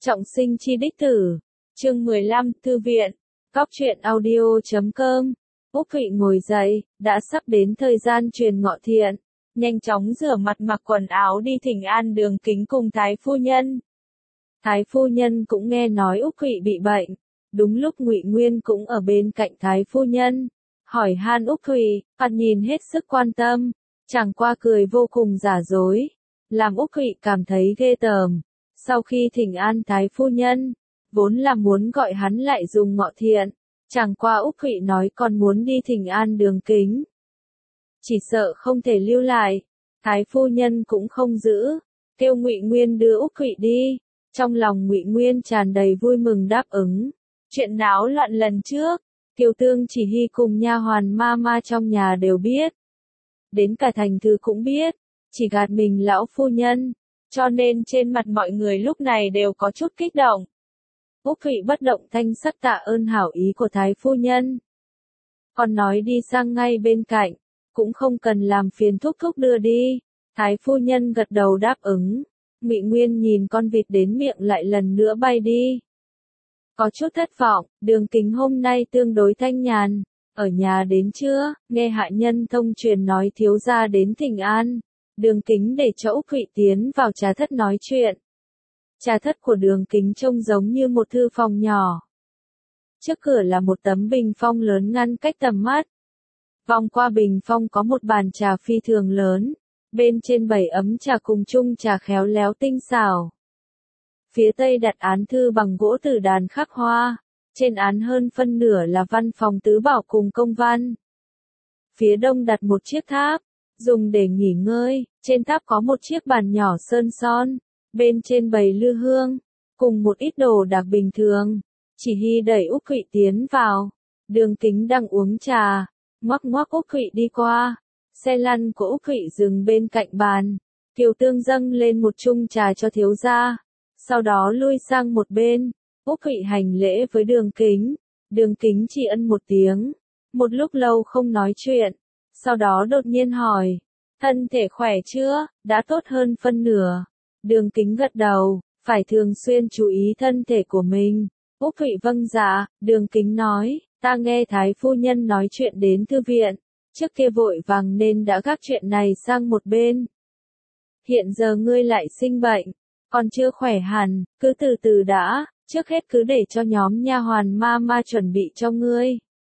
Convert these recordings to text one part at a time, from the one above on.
Trọng sinh chi đích tử. Chương 15, Thư viện. Góc truyện audio.com. Úc Thụy ngồi dậy, đã sắp đến thời gian truyền ngọ thiện. Nhanh chóng rửa mặt mặc quần áo đi thỉnh an Đường Kính cùng Thái phu nhân. Thái phu nhân cũng nghe nói Úc Thụy bị bệnh. Đúng lúc Ngụy Nguyên cũng ở bên cạnh Thái phu nhân. Hỏi han Úc Thụy, mặt nhìn hết sức quan tâm. Chẳng qua cười vô cùng giả dối. Làm Úc Thụy cảm thấy ghê tởm. Sau khi thỉnh an Thái phu nhân, vốn là muốn gọi hắn lại dùng ngọ thiện, chẳng qua Úc Thụy nói còn muốn đi thỉnh an Đường Kính. Chỉ sợ không thể lưu lại, Thái phu nhân cũng không giữ, kêu Ngụy Nguyên đưa Úc Thụy đi. Trong lòng Ngụy Nguyên tràn đầy vui mừng đáp ứng. Chuyện náo loạn lần trước, Kiều Tương Chỉ Hy cùng nha hoàn ma trong nhà đều biết. Đến cả thành thư cũng biết, chỉ gạt mình lão phu nhân. Cho nên trên mặt mọi người lúc này đều có chút kích động. Úc Thụy bất động thanh sắc tạ ơn hảo ý của Thái phu nhân. Còn nói đi sang ngay bên cạnh, cũng không cần làm phiền thúc thúc đưa đi. Thái phu nhân gật đầu đáp ứng. Ngụy Nguyên nhìn con vịt đến miệng lại lần nữa bay đi. Có chút thất vọng, Đường Kính hôm nay tương đối thanh nhàn. Ở nhà đến trưa, nghe hạ nhân thông truyền nói thiếu gia đến thỉnh an. Đường Kính để cho Úc Thụy tiến vào trà thất nói chuyện. Trà thất của Đường Kính trông giống như một thư phòng nhỏ. Trước cửa là một tấm bình phong lớn ngăn cách tầm mắt. Vòng qua bình phong có một bàn trà phi thường lớn. Bên trên bày ấm trà cùng chung trà khéo léo tinh xảo. Phía tây đặt án thư bằng gỗ tử đàn khắc hoa. Trên án hơn phân nửa là văn phòng tứ bảo cùng công văn. Phía đông đặt một chiếc tháp, dùng để nghỉ ngơi. Trên tháp có một chiếc bàn nhỏ sơn son. Bên trên bày lư hương, cùng một ít đồ đạc bình thường. Chỉ Hy đẩy Úc Thụy tiến vào. Đường Kính đang uống trà, ngoắc ngoắc Úc Thụy đi qua. Xe lăn của Úc Thụy dừng bên cạnh bàn. Kiều Tương dâng lên một chung trà cho thiếu gia. Sau đó lui sang một bên. Úc Thụy hành lễ với Đường Kính. Đường Kính chỉ ân một tiếng. Một lúc lâu không nói chuyện. Sau đó đột nhiên hỏi. Thân thể khỏe chưa? Đã tốt hơn phân nửa. Đường Kính gật đầu. Phải thường xuyên chú ý thân thể của mình. Úc Thụy vâng dạ. Đường Kính nói. Ta nghe Thái phu nhân nói chuyện đến thư viện. Trước kia vội vàng nên đã gác chuyện này sang một bên. Hiện giờ ngươi lại sinh bệnh. Còn chưa khỏe hẳn. Cứ từ từ đã. Trước hết cứ để cho nhóm nha hoàn ma chuẩn bị cho ngươi.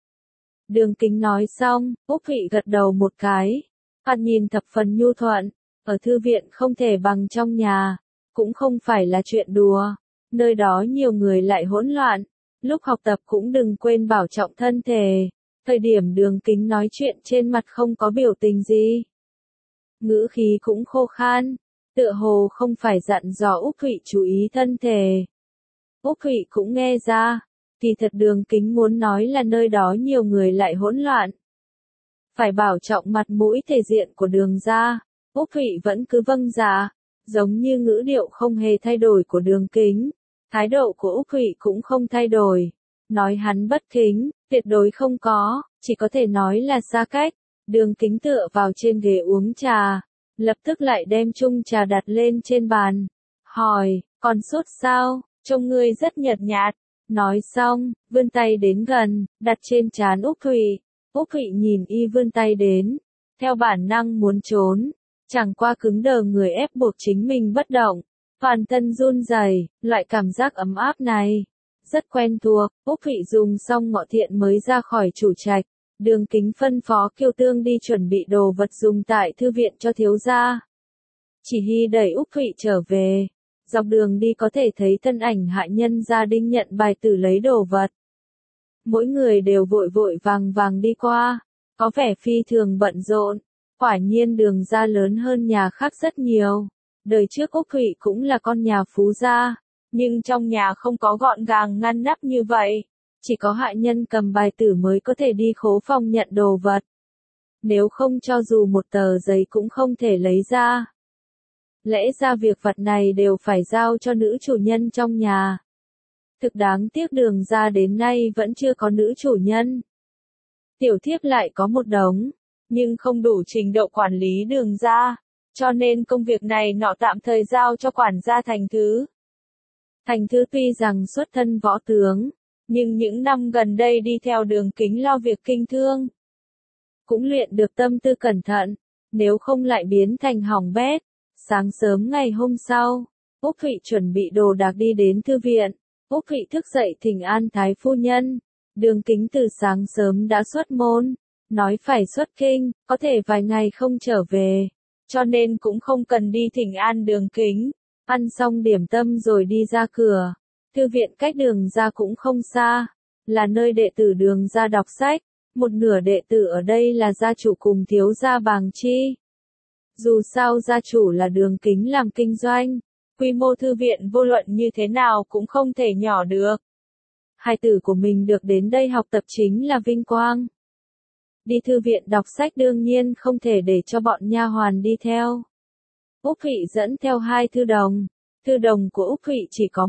Đường Kính nói xong, Úc Thụy gật đầu một cái. Mặt nhìn thập phần nhu thuận. Ở thư viện không thể bằng trong nhà. Cũng không phải là chuyện đùa. Nơi đó nhiều người lại hỗn loạn. Lúc học tập cũng đừng quên bảo trọng thân thể. Thời điểm Đường Kính nói chuyện trên mặt không có biểu tình gì. Ngữ khí cũng khô khan. Tựa hồ không phải dặn dò Úc Thụy chú ý thân thể. Úc Thụy cũng nghe ra. Kỳ thật Đường Kính muốn nói là nơi đó nhiều người lại hỗn loạn. Phải bảo trọng mặt mũi thể diện của Đường gia. Úc Thụy vẫn cứ vâng dạ. Giống như ngữ điệu không hề thay đổi của Đường Kính. Thái độ của Úc Thụy cũng không thay đổi. Nói hắn bất kính, tuyệt đối không có, chỉ có thể nói là xa cách. Đường Kính tựa vào trên ghế uống trà. Lập tức lại đem chung trà đặt lên trên bàn. Hỏi, còn sốt sao? Trông ngươi rất nhợt nhạt. Nói xong, vươn tay đến gần, đặt trên trán Úc Thụy. Úc Thụy nhìn y vươn tay đến. Theo bản năng muốn trốn. Chẳng qua cứng đờ người ép buộc chính mình bất động. Toàn thân run rẩy, loại cảm giác ấm áp này. Rất quen thuộc. Úc Thụy dùng xong ngọ thiện mới ra khỏi chủ trạch. Đường Kính phân phó Kiều Tương đi chuẩn bị đồ vật dùng tại thư viện cho thiếu gia. Chỉ Hy đẩy Úc Thụy trở về. Dọc đường đi có thể thấy thân ảnh hạ nhân gia đình nhận bài tử lấy đồ vật. Mỗi người đều vội vội vàng đi qua. Có vẻ phi thường bận rộn. Quả nhiên Đường gia lớn hơn nhà khác rất nhiều. Đời trước Úc Thụy cũng là con nhà phú gia. Nhưng trong nhà không có gọn gàng ngăn nắp như vậy. Chỉ có hạ nhân cầm bài tử mới có thể đi khố phòng nhận đồ vật. Nếu không cho dù một tờ giấy cũng không thể lấy ra. Lẽ ra việc vật này đều phải giao cho nữ chủ nhân trong nhà. Thực đáng tiếc Đường gia đến nay vẫn chưa có nữ chủ nhân. Tiểu thiếp lại có một đống, nhưng không đủ trình độ quản lý Đường gia. Cho nên công việc này nọ tạm thời giao cho quản gia Thành Thứ. Thành Thư tuy rằng xuất thân võ tướng, nhưng những năm gần đây đi theo Đường Kính lo việc kinh thương. Cũng luyện được tâm tư cẩn thận, nếu không lại biến thành hỏng bét. Sáng sớm ngày hôm sau, Úc Thụy chuẩn bị đồ đạc đi đến thư viện. Úc Thụy thức dậy thỉnh an Thái phu nhân. Đường Kính từ sáng sớm đã xuất môn, nói phải xuất kinh, có thể vài ngày không trở về, cho nên cũng không cần đi thỉnh an Đường Kính. Ăn xong điểm tâm rồi đi ra cửa. Thư viện cách Đường ra cũng không xa, là nơi đệ tử Đường ra đọc sách. Một nửa đệ tử ở đây là gia chủ cùng thiếu gia Bàng Chi. Dù sao gia chủ là Đường Kính làm kinh doanh, quy mô thư viện vô luận như thế nào cũng không thể nhỏ được. Hài tử của mình được đến đây học tập chính là vinh quang. Đi thư viện đọc sách đương nhiên không thể để cho bọn nha hoàn đi theo. Úc Thụy dẫn theo 2 thư đồng. Thư đồng của Úc Thụy chỉ có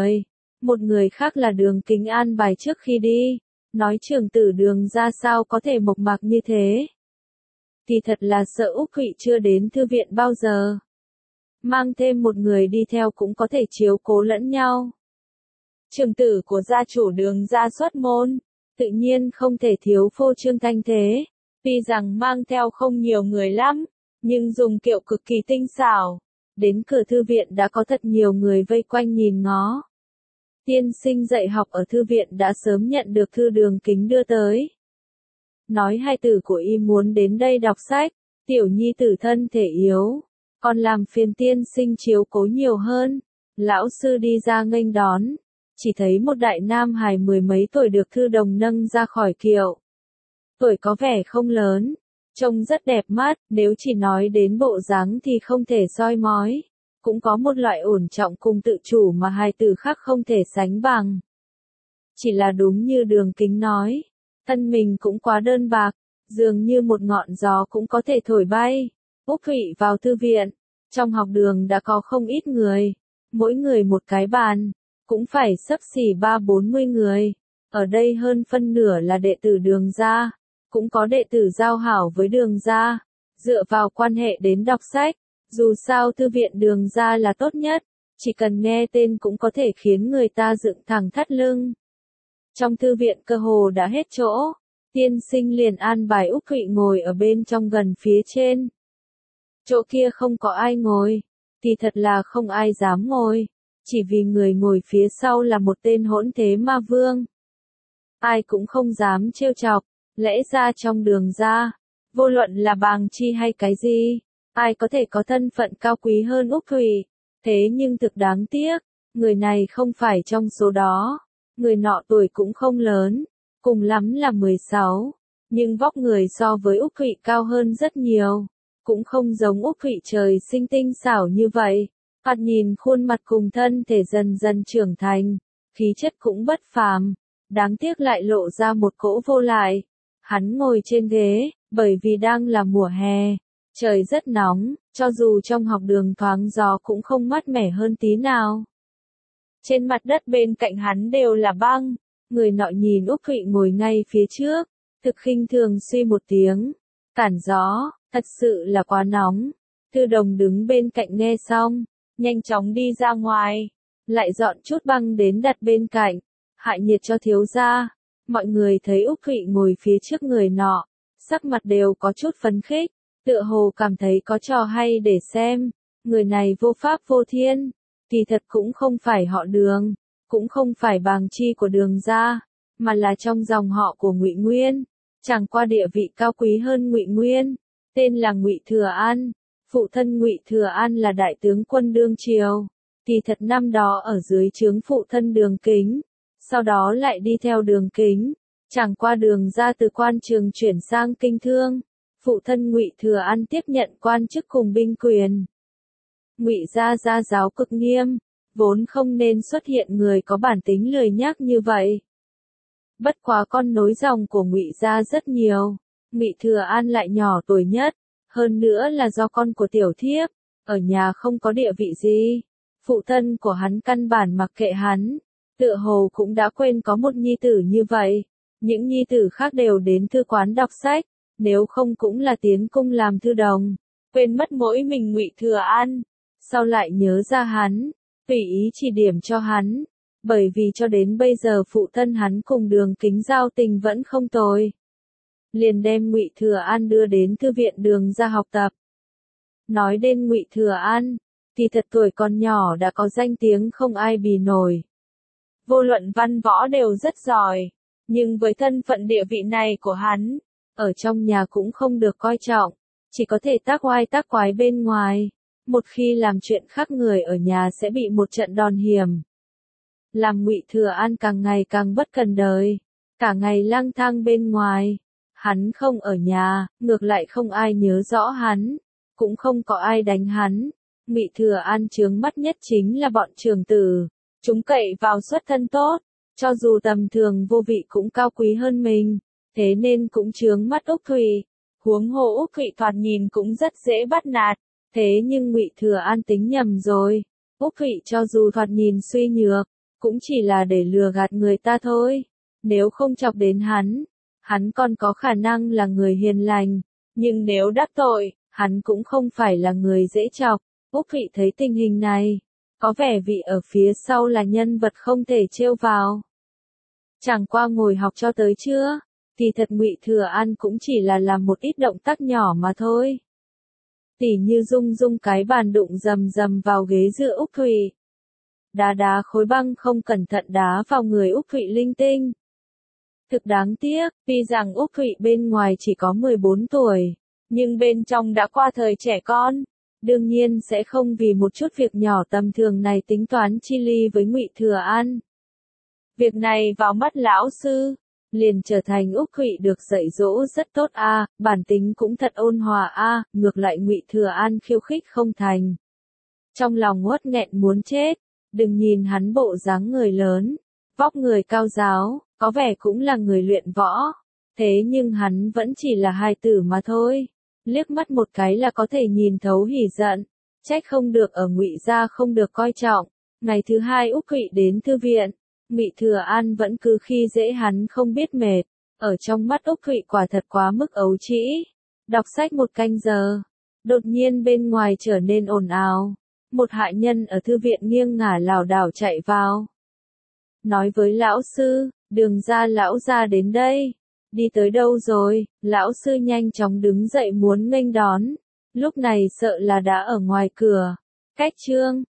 một người khác là Đường Kính an bài trước khi đi. Nói trưởng tử Đường ra sao có thể mộc mạc như thế. Thì thật là sợ Úc Thụy chưa đến thư viện bao giờ. Mang thêm một người đi theo cũng có thể chiếu cố lẫn nhau. Trưởng tử của gia chủ Đường ra xuất môn, tự nhiên không thể thiếu phô trương thanh thế. Tuy rằng mang theo không nhiều người lắm, nhưng dùng kiệu cực kỳ tinh xảo. Đến cửa thư viện đã có thật nhiều người vây quanh nhìn ngó. Tiên sinh dạy học ở thư viện đã sớm nhận được thư Đường Kính đưa tới. Nói hai tử của y muốn đến đây đọc sách, tiểu nhi tử thân thể yếu, còn làm phiền tiên sinh chiếu cố nhiều hơn. Lão sư đi ra nghênh đón, chỉ thấy một đại nam hài 10 mấy tuổi được thư đồng nâng ra khỏi kiệu. Tuổi có vẻ không lớn, trông rất đẹp mắt, nếu chỉ nói đến bộ dáng thì không thể soi mói. Cũng có một loại ổn trọng cùng tự chủ mà hai từ khác không thể sánh bằng. Chỉ là đúng như Đường Kính nói, thân mình cũng quá đơn bạc, dường như một ngọn gió cũng có thể thổi bay. Úc Thụy vào thư viện, trong học đường đã có không ít người, mỗi người một cái bàn, cũng phải xấp xỉ 30-40 người. Ở đây hơn phân nửa là đệ tử Đường gia, cũng có đệ tử giao hảo với Đường gia, dựa vào quan hệ đến đọc sách. Dù sao thư viện Đường gia là tốt nhất, chỉ cần nghe tên cũng có thể khiến người ta dựng thẳng thắt lưng. Trong thư viện cơ hồ đã hết chỗ, tiên sinh liền an bài Úc Thụy ngồi ở bên trong gần phía trên. Chỗ kia không có ai ngồi, thì thật là không ai dám ngồi, chỉ vì người ngồi phía sau là một tên hỗn thế ma vương. Ai cũng không dám trêu chọc, lẽ ra trong Đường gia, vô luận là Bàng Chi hay cái gì, ai có thể có thân phận cao quý hơn Úc Thụy. Thế nhưng thực đáng tiếc, người này không phải trong số đó. Người nọ tuổi cũng không lớn, cùng lắm là 16, nhưng vóc người so với Úc Thụy cao hơn rất nhiều. Cũng không giống Úc Thụy trời sinh tinh xảo như vậy. Thoạt nhìn khuôn mặt cùng thân thể dần dần trưởng thành, khí chất cũng bất phàm, đáng tiếc lại lộ ra một cỗ vô lại. Hắn ngồi trên ghế, bởi vì đang là mùa hè. Trời rất nóng, cho dù trong học đường thoáng gió cũng không mát mẻ hơn tí nào. Trên mặt đất bên cạnh hắn đều là băng, người nọ nhìn Úc Thụy ngồi ngay phía trước, thực khinh thường suy một tiếng, cản gió, thật sự là quá nóng. Thư đồng đứng bên cạnh nghe xong, nhanh chóng đi ra ngoài, lại dọn chút băng đến đặt bên cạnh, hại nhiệt cho thiếu gia. Mọi người thấy Úc Thụy ngồi phía trước người nọ, sắc mặt đều có chút phấn khích. Tựa hồ cảm thấy có trò hay để xem, người này vô pháp vô thiên, kỳ thật cũng không phải họ Đường, cũng không phải Bàng Chi của Đường gia, mà là trong dòng họ của Ngụy Nguyên, chẳng qua địa vị cao quý hơn Ngụy Nguyên, tên là Ngụy Thừa An, phụ thân Ngụy Thừa An là đại tướng quân đương triều, kỳ thật năm đó ở dưới trướng phụ thân Đường Kính, sau đó lại đi theo Đường Kính, chẳng qua Đường gia từ quan trường chuyển sang kinh thương. Phụ thân Ngụy Thừa An tiếp nhận quan chức cùng binh quyền. Ngụy gia gia giáo cực nghiêm, vốn không nên xuất hiện người có bản tính lười nhác như vậy. Bất quá con nối dòng của Ngụy gia rất nhiều, Ngụy Thừa An lại nhỏ tuổi nhất, hơn nữa là do con của tiểu thiếp, ở nhà không có địa vị gì. Phụ thân của hắn căn bản mặc kệ hắn, tựa hồ cũng đã quên có một nhi tử như vậy. Những nhi tử khác đều đến thư quán đọc sách. Nếu không cũng là tiến cung làm thư đồng, quên mất mỗi mình Ngụy Thừa An, sau lại nhớ ra hắn, tùy ý chỉ điểm cho hắn, bởi vì cho đến bây giờ phụ thân hắn cùng Đường Kính giao tình vẫn không tồi. Liền đem Ngụy Thừa An đưa đến thư viện Đường ra học tập. Nói đến Ngụy Thừa An, thì thật tuổi còn nhỏ đã có danh tiếng không ai bì nổi. Vô luận văn võ đều rất giỏi, nhưng với thân phận địa vị này của hắn, ở trong nhà cũng không được coi trọng, chỉ có thể tác oai tác quái bên ngoài. Một khi làm chuyện khác người ở nhà sẽ bị một trận đòn hiểm. Làm Ngụy Thừa An càng ngày càng bất cần đời, cả ngày lang thang bên ngoài. Hắn không ở nhà, ngược lại không ai nhớ rõ hắn, cũng không có ai đánh hắn. Ngụy Thừa An chướng mắt nhất chính là bọn trưởng tử, chúng cậy vào xuất thân tốt, cho dù tầm thường vô vị cũng cao quý hơn mình, thế nên cũng chướng mắt Úc Thụy. Huống hồ Úc Thụy thoạt nhìn cũng rất dễ bắt nạt, thế nhưng Ngụy Thừa An tính nhầm rồi. Úc Thụy cho dù thoạt nhìn suy nhược, cũng chỉ là để lừa gạt người ta thôi. Nếu không chọc đến hắn còn có khả năng là người hiền lành, nhưng nếu đắc tội, hắn cũng không phải là người dễ chọc. Úc Thụy thấy tình hình này, có vẻ vị ở phía sau là nhân vật không thể trêu vào. Chẳng qua ngồi học cho tới trưa, thì thật Ngụy Thừa An cũng chỉ là làm một ít động tác nhỏ mà thôi. Tỉ như rung cái bàn đụng rầm rầm vào ghế dựa Úc Thụy. Đá khối băng không cẩn thận đá vào người Úc Thụy linh tinh. Thực đáng tiếc, tuy rằng Úc Thụy bên ngoài chỉ có 14 tuổi, nhưng bên trong đã qua thời trẻ con. Đương nhiên sẽ không vì một chút việc nhỏ tầm thường này tính toán chi ly với Ngụy Thừa An. Việc này vào mắt lão sư, liền trở thành Úc Thụy được dạy dỗ rất tốt a, bản tính cũng thật ôn hòa a, ngược lại Ngụy Thừa An khiêu khích không thành. Trong lòng uất nghẹn muốn chết, đừng nhìn hắn bộ dáng người lớn, vóc người cao ráo, có vẻ cũng là người luyện võ, thế nhưng hắn vẫn chỉ là hài tử mà thôi. Liếc mắt một cái là có thể nhìn thấu hỉ giận, trách không được ở Ngụy gia không được coi trọng. Ngày thứ hai Úc Thụy đến thư viện, Ngụy Thừa An vẫn cứ khi dễ hắn không biết mệt, ở trong mắt Úc Thụy quả thật quá mức ấu trĩ. Đọc sách một canh giờ, đột nhiên bên ngoài trở nên ồn ào, một hạ nhân ở thư viện nghiêng ngả lảo đảo chạy vào. Nói với lão sư, Đường gia lão gia đến đây. Đi tới đâu rồi? Lão sư nhanh chóng đứng dậy muốn nghênh đón. Lúc này sợ là đã ở ngoài cửa. Cách chương